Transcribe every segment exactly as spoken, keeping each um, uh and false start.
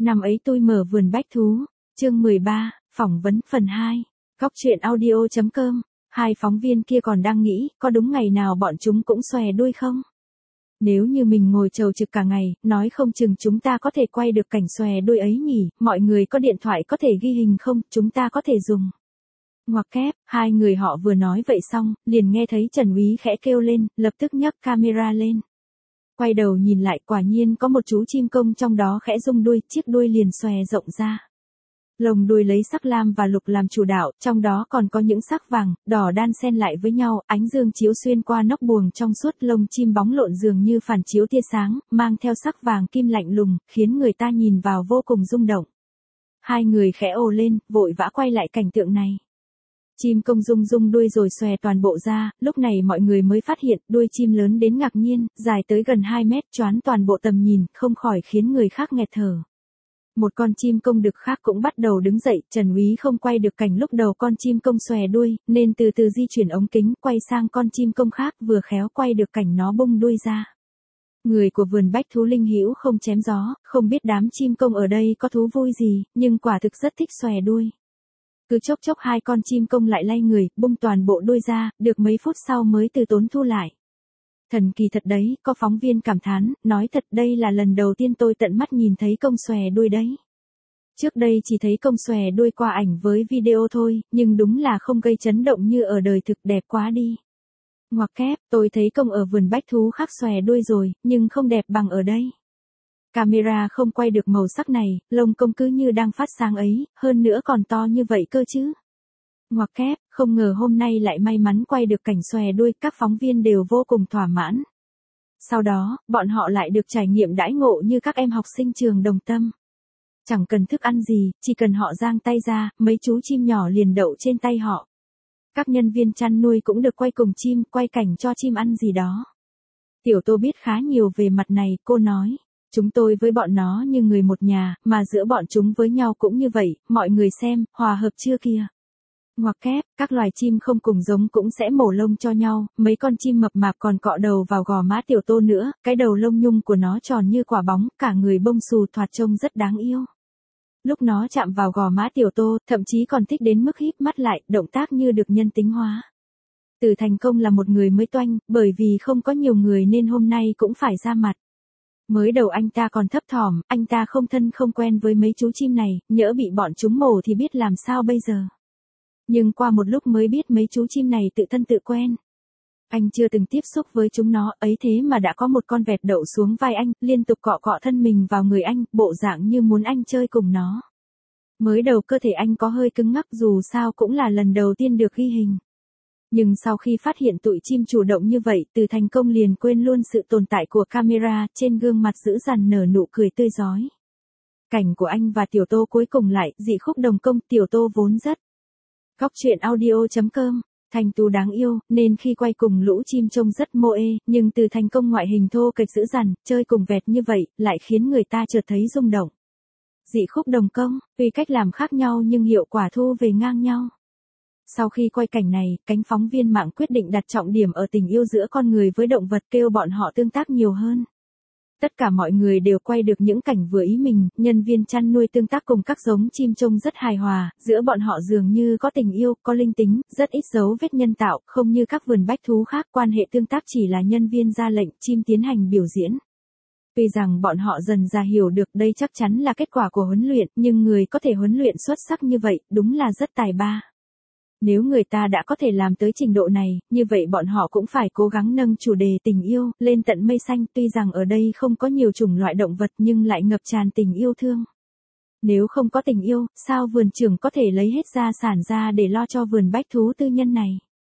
Năm ấy tôi mở vườn bách thú, chương mười ba, phỏng vấn phần hai, góc truyện audio.com, hai phóng viên kia còn đang nghĩ, có đúng ngày nào bọn chúng cũng xòe đuôi không? Nếu như mình ngồi chầu trực cả ngày, nói không chừng chúng ta có thể quay được cảnh xòe đuôi ấy nhỉ, mọi người có điện thoại có thể ghi hình không, chúng ta có thể dùng. Ngoặc kép, hai người họ vừa nói vậy xong, liền nghe thấy Trần Úy khẽ kêu lên, lập tức nhấc camera lên. Quay đầu nhìn lại, quả nhiên có một chú chim công trong đó khẽ rung đuôi, chiếc đuôi liền xòe rộng ra. Lồng đuôi lấy sắc lam và lục làm chủ đạo, trong đó còn có những sắc vàng, đỏ đan xen lại với nhau, ánh dương chiếu xuyên qua nóc buồng trong suốt, lông chim bóng lộn dường như phản chiếu tia sáng, mang theo sắc vàng kim lạnh lùng, khiến người ta nhìn vào vô cùng rung động. Hai người khẽ ồ lên, vội vã quay lại cảnh tượng này. Chim công rung rung đuôi rồi xòe toàn bộ ra, lúc này mọi người mới phát hiện đuôi chim lớn đến ngạc nhiên, dài tới gần hai mét, choán toàn bộ tầm nhìn, không khỏi khiến người khác nghẹt thở. Một con chim công đực khác cũng bắt đầu đứng dậy, Trần Úy không quay được cảnh lúc đầu con chim công xòe đuôi, nên từ từ di chuyển ống kính, quay sang con chim công khác, vừa khéo quay được cảnh nó bung đuôi ra. Người của vườn bách thú linh hữu không chém gió, không biết đám chim công ở đây có thú vui gì, nhưng quả thực rất thích xòe đuôi. Cứ chốc chốc hai con chim công lại lay người, bung toàn bộ đuôi ra, được mấy phút sau mới từ tốn thu lại. Thần kỳ thật đấy, có phóng viên cảm thán, nói thật đây là lần đầu tiên tôi tận mắt nhìn thấy công xòe đuôi đấy. Trước đây chỉ thấy công xòe đuôi qua ảnh với video thôi, nhưng đúng là không gây chấn động như ở đời thực, đẹp quá đi. Ngoặc kép, tôi thấy công ở vườn bách thú khác xòe đuôi rồi, nhưng không đẹp bằng ở đây. Camera không quay được màu sắc này, lông công cứ như đang phát sáng ấy, hơn nữa còn to như vậy cơ chứ. Ngoặc kép, không ngờ hôm nay lại may mắn quay được cảnh xòe đuôi, các phóng viên đều vô cùng thỏa mãn. Sau đó, bọn họ lại được trải nghiệm đãi ngộ như các em học sinh trường Đồng Tâm. Chẳng cần thức ăn gì, chỉ cần họ giang tay ra, mấy chú chim nhỏ liền đậu trên tay họ. Các nhân viên chăn nuôi cũng được quay cùng chim, quay cảnh cho chim ăn gì đó. Tiểu Tô biết khá nhiều về mặt này, cô nói. Chúng tôi với bọn nó như người một nhà, mà giữa bọn chúng với nhau cũng như vậy, mọi người xem, hòa hợp chưa kìa. Ngoặc kép, các loài chim không cùng giống cũng sẽ mổ lông cho nhau, mấy con chim mập mạp còn cọ đầu vào gò má Tiểu Tô nữa, cái đầu lông nhung của nó tròn như quả bóng, cả người bông xù thoạt trông rất đáng yêu. Lúc nó chạm vào gò má Tiểu Tô, thậm chí còn thích đến mức híp mắt lại, động tác như được nhân tính hóa. Từ Thành Công là một người mới toanh, bởi vì không có nhiều người nên hôm nay cũng phải ra mặt. Mới đầu anh ta còn thấp thỏm, anh ta không thân không quen với mấy chú chim này, nhỡ bị bọn chúng mổ thì biết làm sao bây giờ. Nhưng qua một lúc mới biết mấy chú chim này tự thân tự quen. Anh chưa từng tiếp xúc với chúng nó, ấy thế mà đã có một con vẹt đậu xuống vai anh, liên tục cọ cọ thân mình vào người anh, bộ dạng như muốn anh chơi cùng nó. Mới đầu cơ thể anh có hơi cứng ngắc, dù sao cũng là lần đầu tiên được ghi hình. Nhưng sau khi phát hiện tụi chim chủ động như vậy, Từ Thành Công liền quên luôn sự tồn tại của camera, trên gương mặt dữ dằn nở nụ cười tươi rói. Cảnh của anh và Tiểu Tô cuối cùng lại, dị khúc đồng công, Tiểu Tô vốn rất. Góc truyện audio.com, Thành Tú đáng yêu, nên khi quay cùng lũ chim trông rất mô ê, nhưng Từ Thành Công ngoại hình thô kệch dữ dằn, chơi cùng vẹt như vậy, lại khiến người ta chợt thấy rung động. Dị khúc đồng công, tuy cách làm khác nhau nhưng hiệu quả thu về ngang nhau. Sau khi quay cảnh này, cánh phóng viên mạng quyết định đặt trọng điểm ở tình yêu giữa con người với động vật, kêu bọn họ tương tác nhiều hơn. Tất cả mọi người đều quay được những cảnh vừa ý mình, nhân viên chăn nuôi tương tác cùng các giống chim trông rất hài hòa, giữa bọn họ dường như có tình yêu, có linh tính, rất ít dấu vết nhân tạo, không như các vườn bách thú khác, quan hệ tương tác chỉ là nhân viên ra lệnh, chim tiến hành biểu diễn. Tuy rằng bọn họ dần ra hiểu được đây chắc chắn là kết quả của huấn luyện, nhưng người có thể huấn luyện xuất sắc như vậy, đúng là rất tài ba. Nếu người ta đã có thể làm tới trình độ này, như vậy bọn họ cũng phải cố gắng nâng chủ đề tình yêu lên tận mây xanh, tuy rằng ở đây không có nhiều chủng loại động vật nhưng lại ngập tràn tình yêu thương. Nếu không có tình yêu, sao vườn trưởng có thể lấy hết gia sản ra để lo cho vườn bách thú tư nhân này?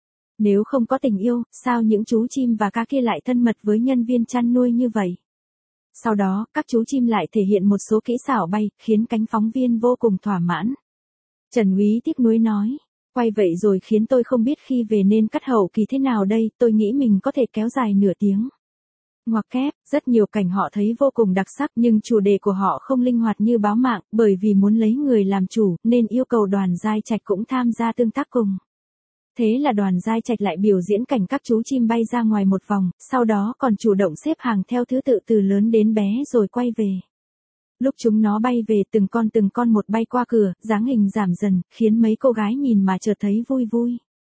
Nếu không có tình yêu, sao những chú chim và cá kia lại thân mật với nhân viên chăn nuôi như vậy? Sau đó, các chú chim lại thể hiện một số kỹ xảo bay, khiến cánh phóng viên vô cùng thỏa mãn. Trần Úy tiếc nuối nói. Quay vậy rồi khiến tôi không biết khi về nên cắt hậu kỳ thế nào đây, tôi nghĩ mình có thể kéo dài nửa tiếng. Ngoặc kép, rất nhiều cảnh họ thấy vô cùng đặc sắc nhưng chủ đề của họ không linh hoạt như báo mạng, bởi vì muốn lấy người làm chủ, nên yêu cầu Đoàn Giai Trạch cũng tham gia tương tác cùng. Thế là Đoàn Giai Trạch lại biểu diễn cảnh các chú chim bay ra ngoài một vòng, sau đó còn chủ động xếp hàng theo thứ tự từ lớn đến bé rồi quay về. Lúc chúng nó bay về từng con từng con một bay qua cửa, dáng hình giảm dần, khiến mấy cô gái nhìn mà chợt thấy vui vui.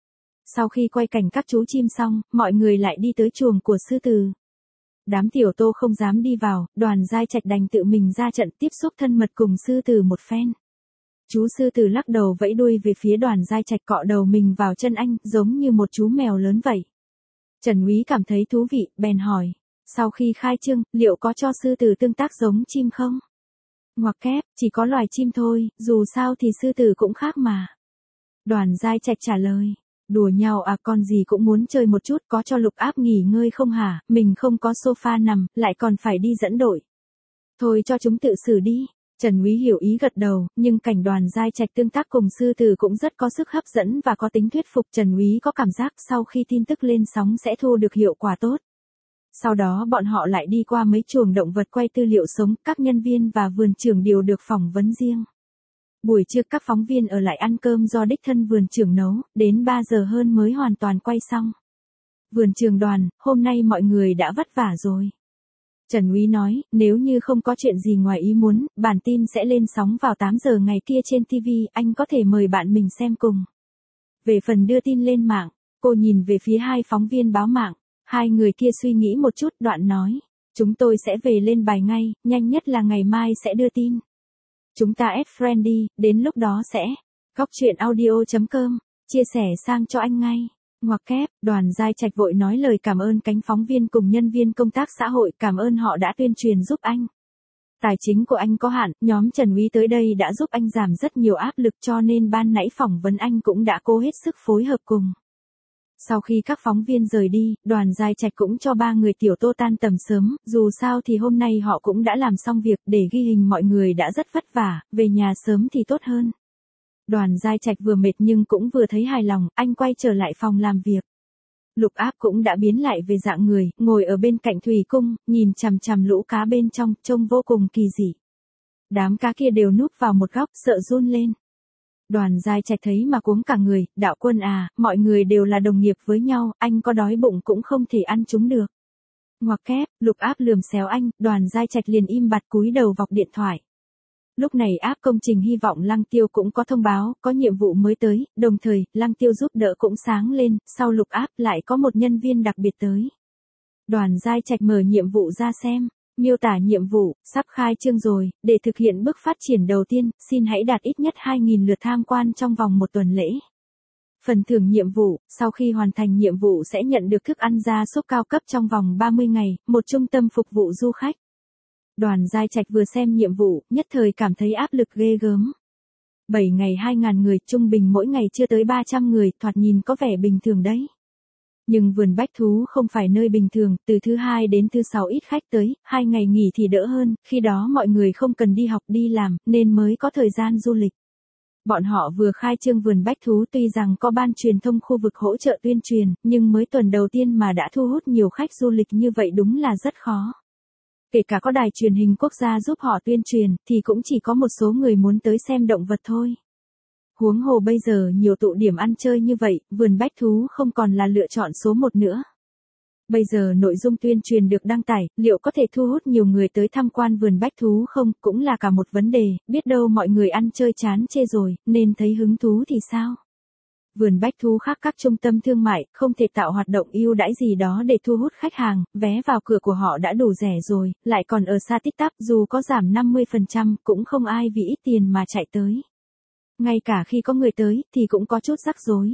Sau khi quay cảnh các chú chim xong, mọi người lại đi tới chuồng của sư tử. Đám tiểu tô không dám đi vào, Đoàn Giai Trạch đành tự mình ra trận tiếp xúc thân mật cùng sư tử một phen. Chú sư tử lắc đầu vẫy đuôi về phía Đoàn Giai Trạch, cọ đầu mình vào chân anh, giống như một chú mèo lớn vậy. Trần Úy cảm thấy thú vị, bèn hỏi, sau khi khai trương, liệu có cho sư tử tương tác giống chim không? Ngoặc kép, chỉ có loài chim thôi, dù sao thì sư tử cũng khác mà. Đoàn Giai Trạch trả lời, đùa nhau à, con gì cũng muốn chơi một chút, có cho Lục Áp nghỉ ngơi không hả, mình không có sofa nằm, lại còn phải đi dẫn đội. Thôi cho chúng tự xử đi. Trần Úy hiểu ý gật đầu, nhưng cảnh Đoàn Giai Trạch tương tác cùng sư tử cũng rất có sức hấp dẫn và có tính thuyết phục. Trần Úy có cảm giác sau khi tin tức lên sóng sẽ thu được hiệu quả tốt. Sau đó bọn họ lại đi qua mấy chuồng động vật quay tư liệu sống, các nhân viên và vườn trưởng đều được phỏng vấn riêng. Buổi trưa các phóng viên ở lại ăn cơm do đích thân vườn trưởng nấu, đến ba giờ hơn mới hoàn toàn quay xong. Vườn trưởng Đoàn, hôm nay mọi người đã vất vả rồi. Trần Úy nói, nếu như không có chuyện gì ngoài ý muốn, bản tin sẽ lên sóng vào tám giờ ngày kia trên ti vi, anh có thể mời bạn mình xem cùng. Về phần đưa tin lên mạng, cô nhìn về phía hai phóng viên báo mạng, hai người kia suy nghĩ một chút, đoạn nói, chúng tôi sẽ về lên bài ngay, nhanh nhất là ngày mai sẽ đưa tin. Chúng ta add friend đi, đến lúc đó sẽ, góc chuyện audio chấm com, chia sẻ sang cho anh ngay. Ngoặc kép, Đoàn Giai Trạch vội nói lời cảm ơn cánh phóng viên cùng nhân viên công tác xã hội, cảm ơn họ đã tuyên truyền giúp anh. Tài chính của anh có hạn, nhóm Trần Úy tới đây đã giúp anh giảm rất nhiều áp lực, cho nên ban nãy phỏng vấn anh cũng đã cố hết sức phối hợp cùng. Sau khi các phóng viên rời đi, Đoàn Giai Trạch cũng cho ba người tiểu tô tan tầm sớm, dù sao thì hôm nay họ cũng đã làm xong việc, để ghi hình mọi người đã rất vất vả, về nhà sớm thì tốt hơn. Đoàn Giai Trạch vừa mệt nhưng cũng vừa thấy hài lòng, anh quay trở lại phòng làm việc. Lục Áp cũng đã biến lại về dạng người, ngồi ở bên cạnh thủy cung, nhìn chằm chằm lũ cá bên trong, trông vô cùng kỳ dị. Đám cá kia đều núp vào một góc, sợ run lên. Đoàn Giai Trạch thấy mà cuống cả người, đạo quân à, mọi người đều là đồng nghiệp với nhau, anh có đói bụng cũng không thể ăn chúng được. Ngoặc kép, Lục Áp lườm xéo anh, Đoàn Giai Trạch liền im bặt cúi đầu vọc điện thoại. Lúc này app công trình hy vọng Lăng Tiêu cũng có thông báo, có nhiệm vụ mới tới, đồng thời, Lăng Tiêu giúp đỡ cũng sáng lên, sau Lục Áp lại có một nhân viên đặc biệt tới. Đoàn Giai Trạch mở nhiệm vụ ra xem, miêu tả nhiệm vụ, sắp khai trương rồi, để thực hiện bước phát triển đầu tiên, xin hãy đạt ít nhất hai nghìn lượt tham quan trong vòng một tuần lễ. Phần thưởng nhiệm vụ, sau khi hoàn thành nhiệm vụ sẽ nhận được thức ăn gia súc cao cấp trong vòng ba mươi ngày, một trung tâm phục vụ du khách. Đoàn Giai Trạch vừa xem nhiệm vụ, nhất thời cảm thấy áp lực ghê gớm. bảy ngày hai nghìn người, trung bình mỗi ngày chưa tới ba trăm người, thoạt nhìn có vẻ bình thường đấy. Nhưng vườn bách thú không phải nơi bình thường, từ thứ hai đến thứ sáu ít khách tới, hai ngày nghỉ thì đỡ hơn, khi đó mọi người không cần đi học đi làm, nên mới có thời gian du lịch. Bọn họ vừa khai trương vườn bách thú, tuy rằng có ban truyền thông khu vực hỗ trợ tuyên truyền, nhưng mới tuần đầu tiên mà đã thu hút nhiều khách du lịch như vậy đúng là rất khó. Kể cả có đài truyền hình quốc gia giúp họ tuyên truyền, thì cũng chỉ có một số người muốn tới xem động vật thôi. Huống hồ bây giờ nhiều tụ điểm ăn chơi như vậy, vườn bách thú không còn là lựa chọn số một nữa. Bây giờ nội dung tuyên truyền được đăng tải, liệu có thể thu hút nhiều người tới tham quan vườn bách thú không, cũng là cả một vấn đề, biết đâu mọi người ăn chơi chán chê rồi, nên thấy hứng thú thì sao? Vườn bách thú khác các trung tâm thương mại, không thể tạo hoạt động ưu đãi gì đó để thu hút khách hàng, vé vào cửa của họ đã đủ rẻ rồi, lại còn ở xa tít tắp, dù có giảm năm mươi phần trăm, cũng không ai vì ít tiền mà chạy tới. Ngay cả khi có người tới, thì cũng có chút rắc rối.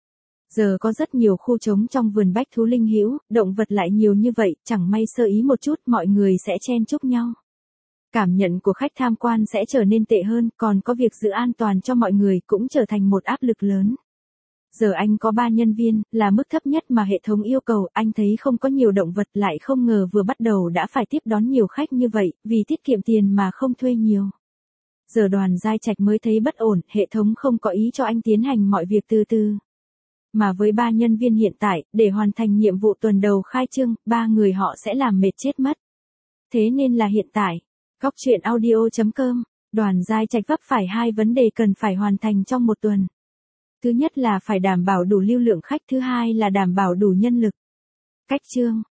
Giờ có rất nhiều khu trống trong vườn bách thú linh hữu, động vật lại nhiều như vậy, chẳng may sơ ý một chút mọi người sẽ chen chúc nhau. Cảm nhận của khách tham quan sẽ trở nên tệ hơn, còn có việc giữ an toàn cho mọi người cũng trở thành một áp lực lớn. Giờ anh có ba nhân viên, là mức thấp nhất mà hệ thống yêu cầu, anh thấy không có nhiều động vật, lại không ngờ vừa bắt đầu đã phải tiếp đón nhiều khách như vậy, vì tiết kiệm tiền mà không thuê nhiều. Giờ Đoàn Giai Trạch mới thấy bất ổn, hệ thống không có ý cho anh tiến hành mọi việc từ từ. Mà với ba nhân viên hiện tại, để hoàn thành nhiệm vụ tuần đầu khai trương, ba người họ sẽ làm mệt chết mất. Thế nên là hiện tại, góc chuyện audio chấm com, Đoàn Giai Trạch vấp phải hai vấn đề cần phải hoàn thành trong một tuần. Thứ nhất là phải đảm bảo đủ lưu lượng khách, thứ hai là đảm bảo đủ nhân lực. Cách chương